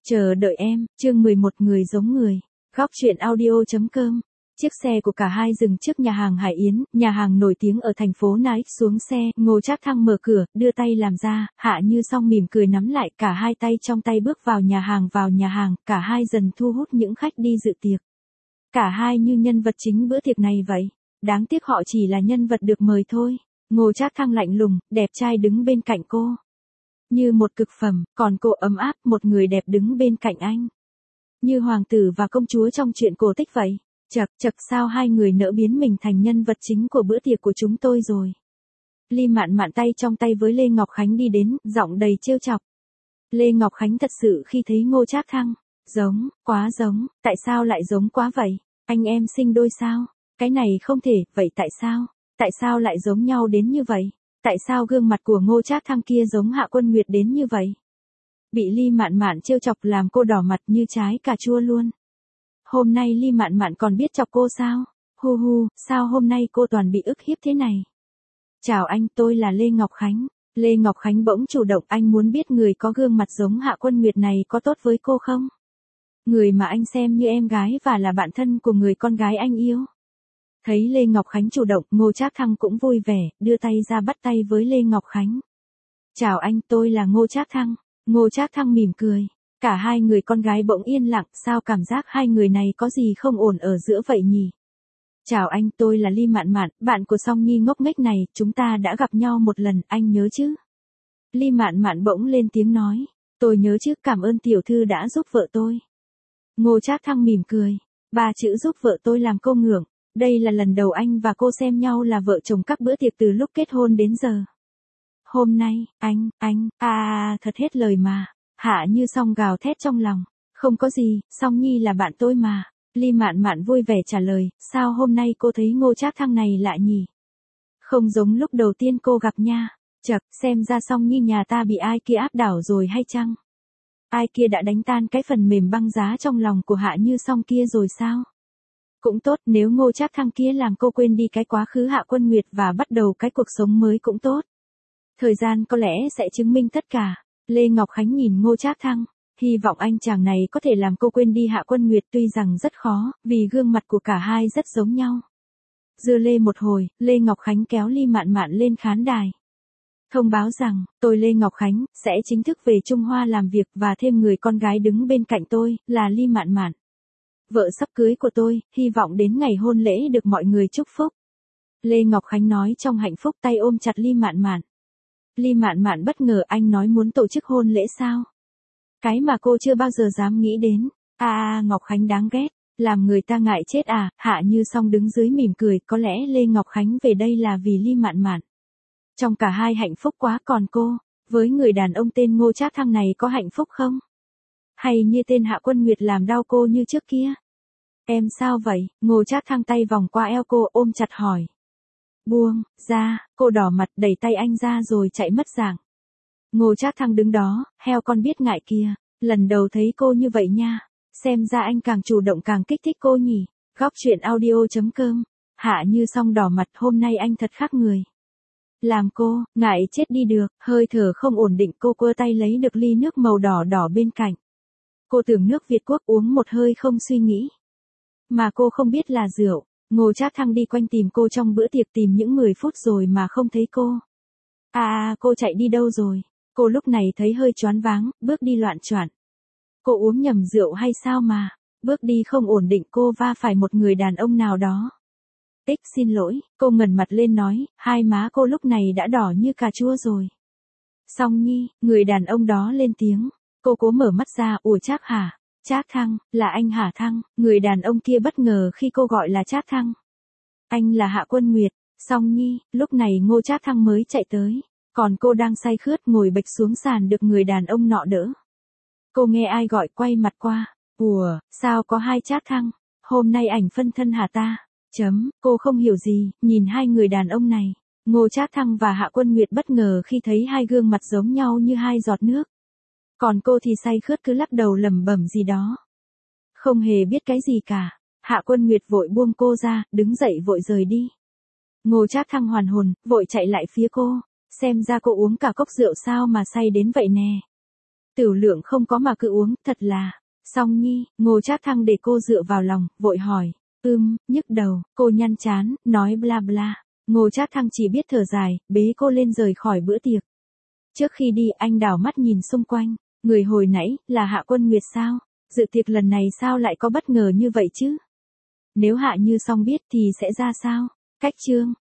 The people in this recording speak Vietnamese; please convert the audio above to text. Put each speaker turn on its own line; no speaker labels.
Chờ đợi em, chương 11 người giống người. Góc truyện audio.com. Chiếc xe của cả hai dừng trước nhà hàng Hải Yến, nhà hàng nổi tiếng ở thành phố Nike. Xuống xe, Ngô Trác Thăng mở cửa, đưa tay làm ra, Hạ Như Song mỉm cười nắm lại cả hai tay trong tay bước vào nhà hàng, cả hai dần thu hút những khách đi dự tiệc. Cả hai như nhân vật chính bữa tiệc này vậy. Đáng tiếc họ chỉ là nhân vật được mời thôi. Ngô Trác Thăng lạnh lùng, đẹp trai đứng bên cạnh cô. Như một cực phẩm, còn cô ấm áp, một người đẹp đứng bên cạnh anh. Như hoàng tử và công chúa trong truyện cổ tích vậy. Chậc sao hai người nỡ biến mình thành nhân vật chính của bữa tiệc của chúng tôi rồi. Ly Mạn Mạn tay trong tay với Lê Ngọc Khánh đi đến, giọng đầy trêu chọc. Lê Ngọc Khánh thật sự khi thấy Ngô Trác Thăng, giống, quá giống, tại sao lại giống quá vậy? Anh em sinh đôi sao? Cái này không thể, vậy tại sao? Tại sao lại giống nhau đến như vậy? Tại sao gương mặt của Ngô Trác Thăng kia giống Hạ Quân Nguyệt đến như vậy? Bị Ly Mạn Mạn trêu chọc làm cô đỏ mặt như trái cà chua luôn. Hôm nay Ly Mạn Mạn còn biết chọc cô sao? Hu, sao hôm nay cô toàn bị ức hiếp thế này? Chào anh, tôi là Lê Ngọc Khánh. Lê Ngọc Khánh bỗng chủ động, anh muốn biết người có gương mặt giống Hạ Quân Nguyệt này có tốt với cô không? Người mà anh xem như em gái và là bạn thân của người con gái anh yêu. Thấy Lê Ngọc Khánh chủ động, Ngô Trác Thăng cũng vui vẻ, đưa tay ra bắt tay với Lê Ngọc Khánh. Chào anh, tôi là Ngô Trác Thăng. Ngô Trác Thăng mỉm cười. Cả hai người con gái bỗng yên lặng, sao cảm giác hai người này có gì không ổn ở giữa vậy nhỉ? Chào anh, tôi là Ly Mạn Mạn, bạn của Song Nhi ngốc nghếch này, chúng ta đã gặp nhau một lần, anh nhớ chứ? Ly Mạn Mạn bỗng lên tiếng nói. Tôi nhớ chứ, cảm ơn tiểu thư đã giúp vợ tôi. Ngô Trác Thăng mỉm cười. Ba chữ giúp vợ tôi làm cô ngưỡng. Đây là lần đầu anh và cô xem nhau là vợ chồng các bữa tiệc từ lúc kết hôn đến giờ. Hôm nay, thật hết lời mà. Hạ Như Song gào thét trong lòng. Không có gì, Song Nhi là bạn tôi mà. Ly Mạn Mạn vui vẻ trả lời, sao hôm nay cô thấy Ngô Trác Thăng này lạ nhỉ? Không giống lúc đầu tiên cô gặp nha. Xem ra Song Nhi nhà ta bị ai kia áp đảo rồi hay chăng? Ai kia đã đánh tan cái phần mềm băng giá trong lòng của Hạ Như Song kia rồi sao? Cũng tốt, nếu Ngô Trác Thăng kia làm cô quên đi cái quá khứ Hạ Quân Nguyệt và bắt đầu cái cuộc sống mới cũng tốt. Thời gian có lẽ sẽ chứng minh tất cả. Lê Ngọc Khánh nhìn Ngô Trác Thăng, hy vọng anh chàng này có thể làm cô quên đi Hạ Quân Nguyệt, tuy rằng rất khó, vì gương mặt của cả hai rất giống nhau. Dưa lê một hồi, Lê Ngọc Khánh kéo Ly Mạn Mạn lên khán đài. Thông báo rằng, tôi Lê Ngọc Khánh, sẽ chính thức về Trung Hoa làm việc và thêm người con gái đứng bên cạnh tôi, là Ly Mạn Mạn. Vợ sắp cưới của tôi, hy vọng đến ngày hôn lễ được mọi người chúc phúc. Lê Ngọc Khánh nói trong hạnh phúc, tay ôm chặt Ly Mạn Mạn. Ly Mạn Mạn bất ngờ, anh nói muốn tổ chức hôn lễ sao? Cái mà cô chưa bao giờ dám nghĩ đến. Ngọc Khánh đáng ghét, làm người ta ngại chết à? Hạ Như Song đứng dưới mỉm cười, có lẽ Lê Ngọc Khánh về đây là vì Ly Mạn Mạn. Trong cả hai hạnh phúc quá, còn cô, với người đàn ông tên Ngô Trác Thăng này có hạnh phúc không? Hay như tên Hạ Quân Nguyệt làm đau cô như trước kia? Em sao vậy? Ngô Trác Thăng tay vòng qua eo cô, ôm chặt hỏi. Buông ra, cô đỏ mặt đẩy tay anh ra rồi chạy mất dạng. Ngô Trác Thăng đứng đó, heo con biết ngại kìa, lần đầu thấy cô như vậy nha, xem ra anh càng chủ động càng kích thích cô nhỉ. Góc truyện audio.com. Hạ Như Song đỏ mặt, hôm nay anh thật khác người. Làm cô, ngại chết đi được, hơi thở không ổn định, cô quơ tay lấy được ly nước màu đỏ đỏ bên cạnh. Cô tưởng nước Việt Quốc, uống một hơi không suy nghĩ. Mà cô không biết là rượu. Ngô Trác Thăng đi quanh tìm cô trong bữa tiệc, tìm những 10 phút rồi mà không thấy cô. Cô chạy đi đâu rồi? Cô lúc này thấy hơi choáng váng, bước đi loạn choạng. Cô uống nhầm rượu hay sao mà? Bước đi không ổn định, cô va phải một người đàn ông nào đó. Xin lỗi, cô ngẩng mặt lên nói, hai má cô lúc này đã đỏ như cà chua rồi. Song Nhi, người đàn ông đó lên tiếng. Cô cố mở mắt ra, ủa Trác hả? Trác Thăng, là anh hả Thăng? Người đàn ông kia bất ngờ khi cô gọi là Trác Thăng. Anh là Hạ Quân Nguyệt. Song Nhi, lúc này Ngô Trác Thăng mới chạy tới. Còn cô đang say khướt ngồi bệch xuống sàn được người đàn ông nọ đỡ. Cô nghe ai gọi, quay mặt qua. Ủa, sao có hai Trác Thăng? Hôm nay ảnh phân thân hả ta? Cô không hiểu gì, nhìn hai người đàn ông này. Ngô Trác Thăng và Hạ Quân Nguyệt bất ngờ khi thấy hai gương mặt giống nhau như hai giọt nước. Còn cô thì say khướt cứ lắc đầu lẩm bẩm gì đó. Không hề biết cái gì cả. Hạ Quân Nguyệt vội buông cô ra, đứng dậy vội rời đi. Ngô Trác Thăng hoàn hồn, vội chạy lại phía cô. Xem ra cô uống cả cốc rượu sao mà say đến vậy nè. Tửu lượng không có mà cứ uống, thật là. Song Nhi, Ngô Trác Thăng để cô dựa vào lòng, vội hỏi. Nhức đầu, cô nhăn chán, nói bla bla. Ngô Trác Thăng chỉ biết thở dài, bế cô lên rời khỏi bữa tiệc. Trước khi đi anh đảo mắt nhìn xung quanh, người hồi nãy, là Hạ Quân Nguyệt sao? Dự tiệc lần này sao lại có bất ngờ như vậy chứ? Nếu Hạ Như Song biết thì sẽ ra sao? Cách chương